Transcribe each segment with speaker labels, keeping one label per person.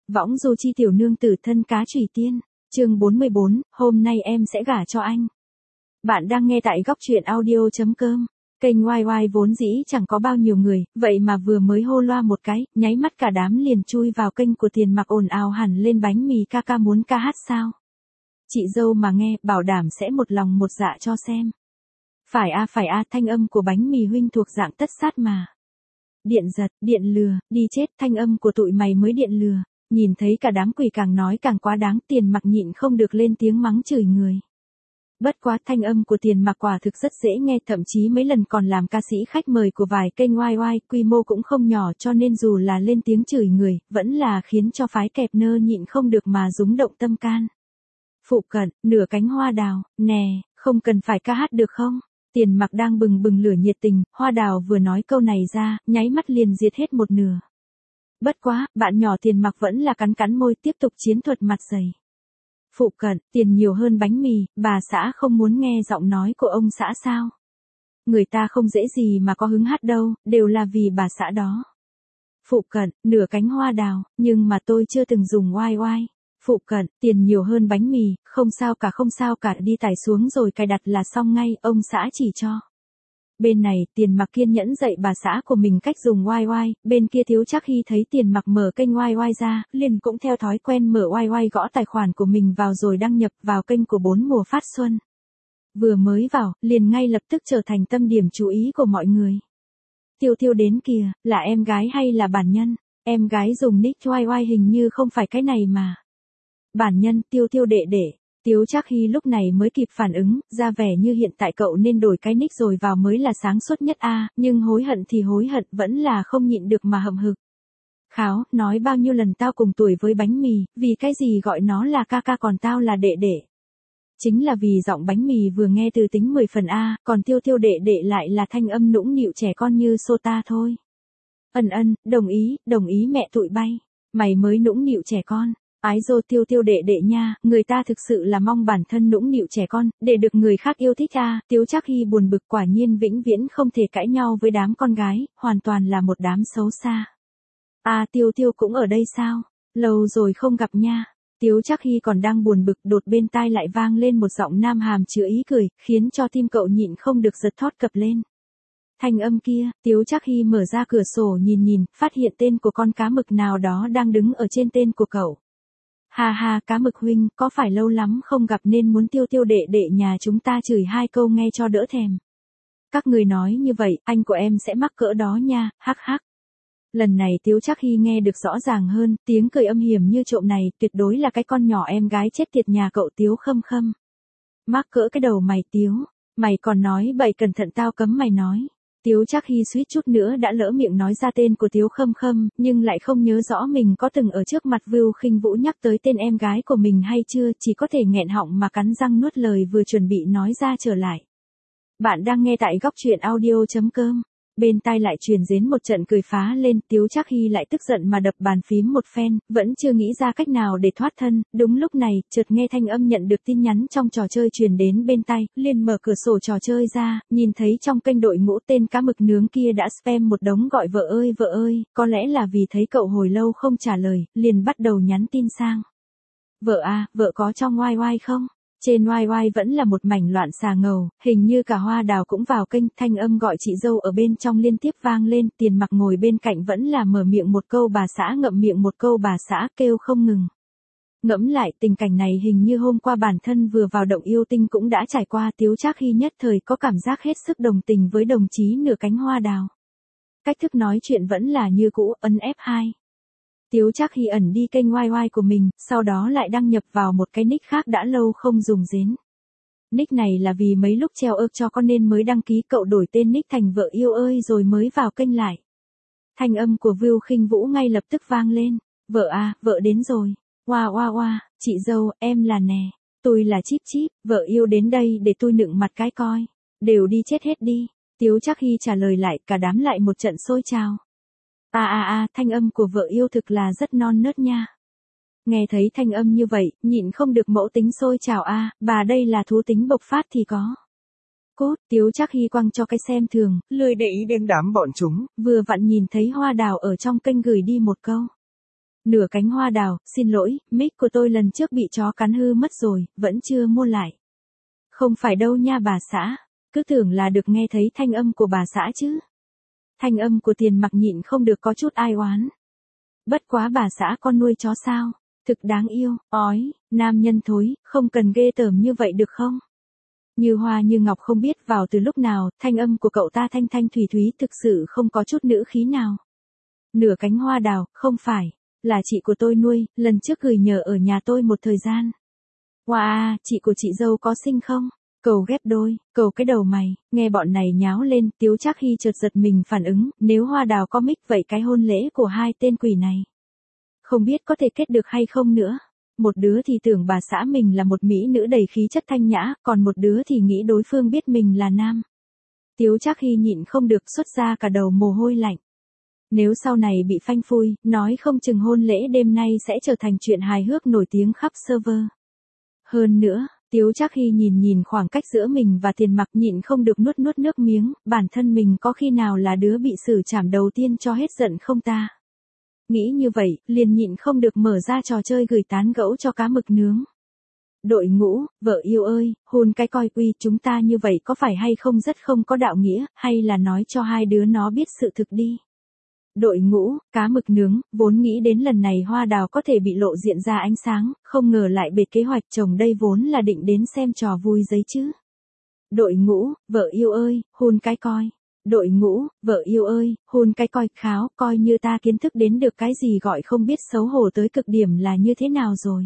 Speaker 1: Võng du chi tiểu nương tử thân cá chủy tiên. Chương 44, hôm nay em sẽ gả cho anh. Bạn đang nghe tại góc truyện audio.com. Kênh YY vốn dĩ chẳng có bao nhiêu người, vậy mà vừa mới hô loa một cái, nháy mắt cả đám liền chui vào kênh của Tiền Mặc ồn ào hẳn lên bánh mì ca ca muốn ca hát sao. Chị dâu mà nghe, bảo đảm sẽ một lòng một dạ cho xem. Phải a, thanh âm của bánh mì huynh thuộc dạng tất sát mà. Điện giật, điện lừa, đi chết, thanh âm của tụi mày mới điện lừa. Nhìn thấy cả đám quỷ càng nói càng quá đáng, Tiền Mặc nhịn không được lên tiếng mắng chửi người. Bất quá thanh âm của Tiền Mặc quả thực rất dễ nghe, thậm chí mấy lần còn làm ca sĩ khách mời của vài kênh YY, quy mô cũng không nhỏ, cho nên dù là lên tiếng chửi người, vẫn là khiến cho phái kẹp nơ nhịn không được mà rúng động tâm can. Phụ cận, nửa cánh hoa đào, nè, không cần phải ca hát được không? Tiền Mặc đang bừng bừng lửa nhiệt tình, hoa đào vừa nói câu này ra, nháy mắt liền diệt hết một nửa. Bất quá, bạn nhỏ Tiền Mặc vẫn là cắn cắn môi tiếp tục chiến thuật mặt dày. Phụ cận, tiền nhiều hơn bánh mì, bà xã không muốn nghe giọng nói của ông xã sao? Người ta không dễ gì mà có hứng hát đâu, đều là vì bà xã đó. Phụ cận, nửa cánh hoa đào, nhưng mà tôi chưa từng dùng YY. Phụ cận, tiền nhiều hơn bánh mì, không sao cả, đi tải xuống rồi cài đặt là xong ngay, ông xã chỉ cho. Bên này, Tiền Mặc kiên nhẫn dạy bà xã của mình cách dùng YY, bên kia Tiếu Trác Hy thấy Tiền Mặc mở kênh YY ra, liền cũng theo thói quen mở YY gõ tài khoản của mình vào rồi đăng nhập vào kênh của 4 mùa phát xuân. Vừa mới vào, liền ngay lập tức trở thành tâm điểm chú ý của mọi người. Tiêu Tiêu đến kìa, là em gái hay là bản nhân? Em gái dùng nick YY hình như không phải cái này mà. Bản nhân, Tiêu Tiêu đệ đệ. Tiếu Trác Hy lúc này mới kịp phản ứng, ra vẻ như hiện tại cậu nên đổi cái nick rồi vào mới là sáng suốt nhất a, nhưng hối hận thì hối hận vẫn là không nhịn được mà hậm hực. Kháo, nói bao nhiêu lần tao cùng tuổi với bánh mì, vì cái gì gọi nó là ca ca còn tao là đệ đệ. Chính là vì giọng bánh mì vừa nghe từ tính 10 phần a, còn Tiêu Tiêu đệ đệ lại là thanh âm nũng nịu trẻ con như Sota thôi. Đồng ý mẹ tụi bay, mày mới nũng nịu trẻ con. Ái dô Tiêu Tiêu đệ đệ nha, người ta thực sự là mong bản thân nũng nịu trẻ con, để được người khác yêu thích à, Tiếu Trác Hy buồn bực quả nhiên vĩnh viễn không thể cãi nhau với đám con gái, hoàn toàn là một đám xấu xa. À Tiêu Tiêu cũng ở đây sao? Lâu rồi không gặp nha. Tiếu Trác Hy còn đang buồn bực, đột bên tai lại vang lên một giọng nam hàm chứa ý cười, khiến cho tim cậu nhịn không được giật thót cập lên. Thanh âm kia, Tiếu Trác Hy mở ra cửa sổ nhìn, phát hiện tên của con cá mực nào đó đang đứng ở trên tên của cậu. Ha, cá mực huynh, có phải lâu lắm không gặp nên muốn Tiêu Tiêu đệ đệ nhà chúng ta chửi 2 câu nghe cho đỡ thèm. Các người nói như vậy, anh của em sẽ mắc cỡ đó nha, hắc hắc. Lần này Tiếu Trác Hy nghe được rõ ràng hơn, tiếng cười âm hiểm như trộm này, tuyệt đối là cái con nhỏ em gái chết tiệt nhà cậu Tiếu Khâm Khâm. Mắc cỡ cái đầu mày Tiếu, mày còn nói bậy cẩn thận tao cấm mày nói. Tiếu Trác Hy suýt chút nữa đã lỡ miệng nói ra tên của Tiếu Khâm Khâm, nhưng lại không nhớ rõ mình có từng ở trước mặt Vưu Khinh Vũ nhắc tới tên em gái của mình hay chưa, chỉ có thể nghẹn họng mà cắn răng nuốt lời vừa chuẩn bị nói ra trở lại. Bạn đang nghe tại góc truyện audio.com. Bên tai lại truyền đến một trận cười phá lên, Tiếu Trác Hy lại tức giận mà đập bàn phím một phen, vẫn chưa nghĩ ra cách nào để thoát thân. Đúng lúc này, chợt nghe thanh âm nhận được tin nhắn trong trò chơi truyền đến bên tai, liền mở cửa sổ trò chơi ra, nhìn thấy trong kênh đội ngũ tên cá mực nướng kia đã spam một đống gọi vợ ơi, có lẽ là vì thấy cậu hồi lâu không trả lời, liền bắt đầu nhắn tin sang. Vợ à, vợ có trong YY không? Trên YY vẫn là một mảnh loạn xà ngầu, hình như cả hoa đào cũng vào kênh, thanh âm gọi chị dâu ở bên trong liên tiếp vang lên, Tiền Mặc ngồi bên cạnh vẫn là mở miệng một câu bà xã ngậm miệng một câu bà xã kêu không ngừng. Ngẫm lại tình cảnh này hình như hôm qua bản thân vừa vào động yêu tinh cũng đã trải qua, Tiếu Trác Hy nhất thời có cảm giác hết sức đồng tình với đồng chí nửa cánh hoa đào. Cách thức nói chuyện vẫn là như cũ, ấn F2. Tiếu Trác Hy ẩn đi kênh YY của mình, sau đó lại đăng nhập vào một cái nick khác đã lâu không dùng đến. Nick này là vì mấy lúc treo ợp cho con nên mới đăng ký, cậu đổi tên nick thành vợ yêu ơi rồi mới vào kênh lại. Thanh âm của Vưu Khinh Vũ ngay lập tức vang lên. Vợ à, vợ đến rồi. Oa, chị dâu, em là nè. Tôi là Chip Chip, vợ yêu đến đây để tôi nựng mặt cái coi. Đều đi chết hết đi. Tiếu Trác Hy trả lời lại, cả đám lại một trận xôi trào. Thanh âm của vợ yêu thực là rất non nớt nha. Nghe thấy thanh âm như vậy, nhịn không được mẫu tính xôi trào bà đây là thú tính bộc phát thì có. Cốt, Tiếu Trác Hy quăng cho cái xem thường, lười để ý đến đám bọn chúng, vừa vặn nhìn thấy hoa đào ở trong kênh gửi đi một câu. Nửa cánh hoa đào, xin lỗi, mic của tôi lần trước bị chó cắn hư mất rồi, vẫn chưa mua lại. Không phải đâu nha bà xã, cứ tưởng là được nghe thấy thanh âm của bà xã chứ. Thanh âm của Tiền Mặc nhịn không được có chút ai oán. Bất quá bà xã con nuôi chó sao, thực đáng yêu, ói, nam nhân thối, không cần ghê tởm như vậy được không? Như Hoa như Ngọc không biết vào từ lúc nào, thanh âm của cậu ta thanh thanh thủy thúy thực sự không có chút nữ khí nào. Nửa cánh hoa đào, không phải, là chị của tôi nuôi, lần trước gửi nhờ ở nhà tôi một thời gian. Wow, chị của chị dâu có xinh không? Cầu ghép đôi, cầu cái đầu mày, nghe bọn này nháo lên, Tiếu Trác Hy chợt giật mình phản ứng, nếu Hoa Đào có mic vậy cái hôn lễ của hai tên quỷ này. Không biết có thể kết được hay không nữa. Một đứa thì tưởng bà xã mình là một mỹ nữ đầy khí chất thanh nhã, còn một đứa thì nghĩ đối phương biết mình là nam. Tiếu Trác Hy nhịn không được xuất ra cả đầu mồ hôi lạnh. Nếu sau này bị phanh phui, nói không chừng hôn lễ đêm nay sẽ trở thành chuyện hài hước nổi tiếng khắp server. Hơn nữa, Tiếu Trác Hy nhìn khoảng cách giữa mình và Tiền Mặc nhịn không được nuốt nước miếng, bản thân mình có khi nào là đứa bị xử trảm đầu tiên cho hết giận không ta? Nghĩ như vậy, liền nhịn không được mở ra trò chơi gửi tán gẫu cho cá mực nướng. Đội ngũ, vợ yêu ơi, hôn cái coi uy chúng ta như vậy có phải hay không rất không có đạo nghĩa, hay là nói cho hai đứa nó biết sự thực đi. Đội ngũ, cá mực nướng, vốn nghĩ đến lần này Hoa Đào có thể bị lộ diện ra ánh sáng, không ngờ lại bệt kế hoạch chồng đây vốn là định đến xem trò vui giấy chứ. Đội ngũ, vợ yêu ơi, hôn cái coi. Đội ngũ, vợ yêu ơi, hôn cái coi, kháo, coi như ta kiến thức đến được cái gì gọi không biết xấu hổ tới cực điểm là như thế nào rồi.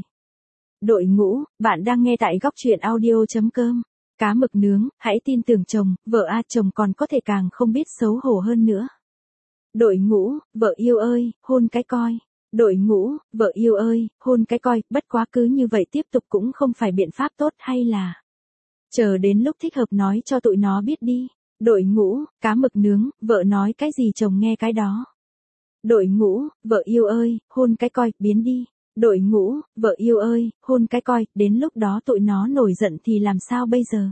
Speaker 1: Đội ngũ, bạn đang nghe tại góc truyện audio.com. Cá mực nướng, hãy tin tưởng chồng, vợ chồng còn có thể càng không biết xấu hổ hơn nữa. Đội ngũ, vợ yêu ơi, hôn cái coi. Đội ngũ, vợ yêu ơi, hôn cái coi, bất quá cứ như vậy tiếp tục cũng không phải biện pháp tốt hay là. Chờ đến lúc thích hợp nói cho tụi nó biết đi. Đội ngũ, cá mực nướng, vợ nói cái gì chồng nghe cái đó. Đội ngũ, vợ yêu ơi, hôn cái coi, biến đi. Đội ngũ, vợ yêu ơi, hôn cái coi, đến lúc đó tụi nó nổi giận thì làm sao bây giờ?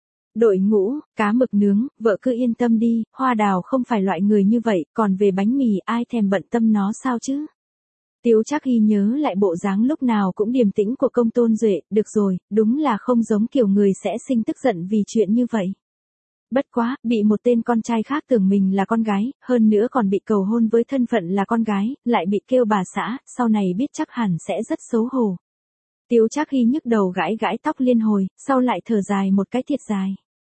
Speaker 1: Đội ngũ, cá mực nướng, vợ cứ yên tâm đi, Hoa Đào không phải loại người như vậy, còn về bánh mì ai thèm bận tâm nó sao chứ? Tiếu Trác Hy nhớ lại bộ dáng lúc nào cũng điềm tĩnh của Công Tôn Duệ, được rồi, đúng là không giống kiểu người sẽ sinh tức giận vì chuyện như vậy. Bất quá, bị một tên con trai khác tưởng mình là con gái, hơn nữa còn bị cầu hôn với thân phận là con gái, lại bị kêu bà xã, sau này biết chắc hẳn sẽ rất xấu hổ. Tiếu Trác Hy nhức đầu gãi tóc liên hồi, sau lại thở dài một cái thiệt dài.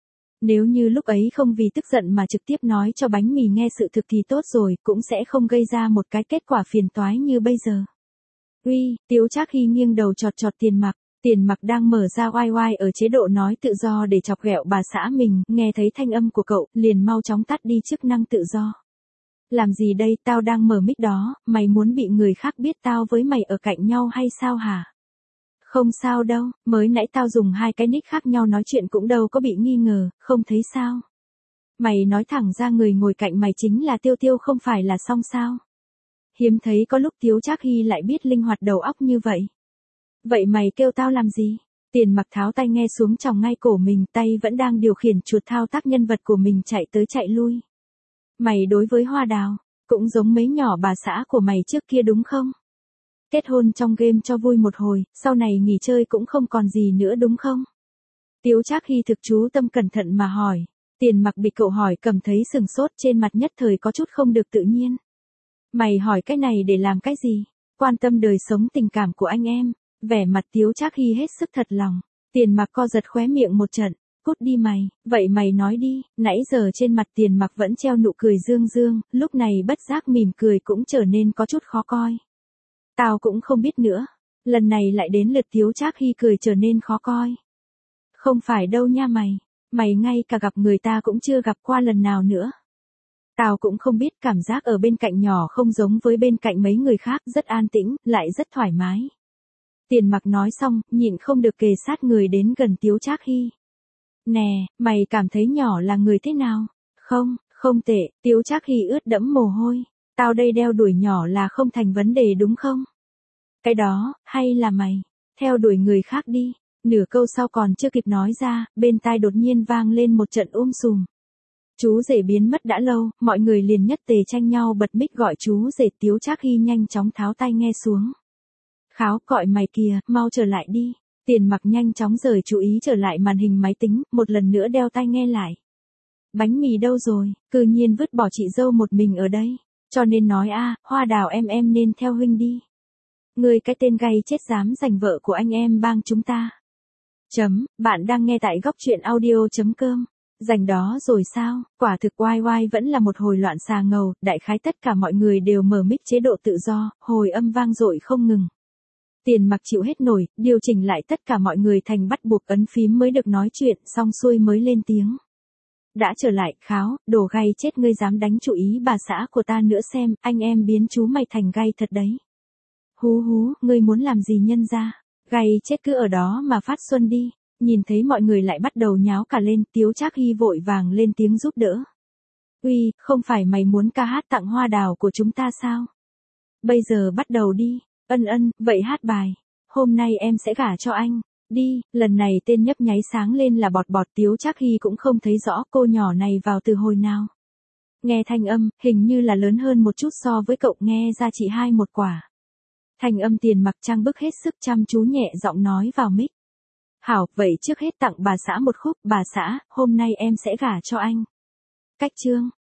Speaker 1: Nếu như lúc ấy không vì tức giận mà trực tiếp nói cho bánh mì nghe sự thực thì tốt rồi, cũng sẽ không gây ra một cái kết quả phiền toái như bây giờ. Uy, Tiếu Trác Hy nghiêng đầu chọt Tiền Mặc. Tiền Mặc đang mở ra oai oai ở chế độ nói tự do để chọc ghẹo bà xã mình, nghe thấy thanh âm của cậu, liền mau chóng tắt đi chức năng tự do. Làm gì đây, tao đang mở mic đó, mày muốn bị người khác biết tao với mày ở cạnh nhau hay sao hả? Không sao đâu, mới nãy tao dùng hai cái nick khác nhau nói chuyện cũng đâu có bị nghi ngờ, không thấy sao? Mày nói thẳng ra người ngồi cạnh mày chính là Tiêu Tiêu không phải là xong sao? Hiếm thấy có lúc Tiếu Trác Hy lại biết linh hoạt đầu óc như vậy. Vậy mày kêu tao làm gì? Tiền Mặc tháo tay nghe xuống tròng ngay cổ mình, tay vẫn đang điều khiển chuột thao tác nhân vật của mình chạy tới chạy lui. Mày đối với Hoa Đào, cũng giống mấy nhỏ bà xã của mày trước kia đúng không? Kết hôn trong game cho vui một hồi, sau này nghỉ chơi cũng không còn gì nữa đúng không? Tiếu Trác Hy thực chú tâm cẩn thận mà hỏi. Tiền Mặc bị cậu hỏi cảm thấy sừng sốt trên mặt nhất thời có chút không được tự nhiên. Mày hỏi cái này để làm cái gì? Quan tâm đời sống tình cảm của anh em. Vẻ mặt Tiếu Trác Hy hết sức thật lòng. Tiền Mặc co giật khóe miệng một trận. Cút đi mày, vậy mày nói đi. Nãy giờ trên mặt Tiền Mặc vẫn treo nụ cười dương dương, lúc này bất giác mỉm cười cũng trở nên có chút khó coi. Tao cũng không biết nữa. Lần này lại đến lượt Tiếu Trác Hy cười trở nên khó coi. Không phải đâu nha mày. Mày ngay cả gặp người ta cũng chưa gặp qua lần nào nữa. Tao cũng không biết cảm giác ở bên cạnh nhỏ không giống với bên cạnh mấy người khác, rất an tĩnh, lại rất thoải mái. Tiền Mặc nói xong, nhịn không được kề sát người đến gần Tiếu Trác Hy. Nè, mày cảm thấy nhỏ là người thế nào? Không, không tệ, Tiếu Trác Hy ướt đẫm mồ hôi. Tao đây đeo đuổi nhỏ là không thành vấn đề đúng không? Cái đó, hay là mày, theo đuổi người khác đi. Nửa câu sau còn chưa kịp nói ra, bên tai đột nhiên vang lên một trận sùm. Chú rể biến mất đã lâu, mọi người liền nhất tề tranh nhau bật mic gọi chú rể. Tiếu Trác Hy nhanh chóng tháo tai nghe xuống. Kháo, gọi mày kìa, mau trở lại đi. Tiền Mặc nhanh chóng rời chú ý trở lại màn hình máy tính, một lần nữa đeo tai nghe lại. Bánh mì đâu rồi, cư nhiên vứt bỏ chị dâu một mình ở đây. Cho nên nói Hoa Đào em nên theo huynh đi. Ngươi cái tên gay chết dám giành vợ của anh em bang chúng ta. Bạn đang nghe tại góc truyện audio.com. Giành đó rồi sao, quả thực YY vẫn là một hồi loạn xà ngầu, đại khái tất cả mọi người đều mở mic chế độ tự do, hồi âm vang dội không ngừng. Tiền Mặc chịu hết nổi, điều chỉnh lại tất cả mọi người thành bắt buộc ấn phím mới được nói chuyện, xong xuôi mới lên tiếng. Đã trở lại, Kháo, đồ gay chết ngươi dám đánh chủ ý bà xã của ta nữa xem, anh em biến chú mày thành gay thật đấy. Hú, ngươi muốn làm gì nhân ra, gay chết cứ ở đó mà phát xuân đi. Nhìn thấy mọi người lại bắt đầu nháo cả lên, Tiếu Trác Hy vội vàng lên tiếng giúp đỡ. Uy, không phải mày muốn ca hát tặng Hoa Đào của chúng ta sao? Bây giờ bắt đầu đi. Ân, vậy hát bài. Hôm nay em sẽ gả cho anh. Đi, lần này tên nhấp nháy sáng lên là bọt bọt. Tiếu Trác Hy cũng không thấy rõ cô nhỏ này vào từ hồi nào. Nghe thanh âm, hình như là lớn hơn một chút so với cậu, nghe ra chỉ 2 một quả. Thanh âm Tiền Mặc trang bức hết sức chăm chú nhẹ giọng nói vào mic. Hảo, vậy trước hết tặng bà xã một khúc, bà xã, hôm nay em sẽ gả cho anh. Cách chương.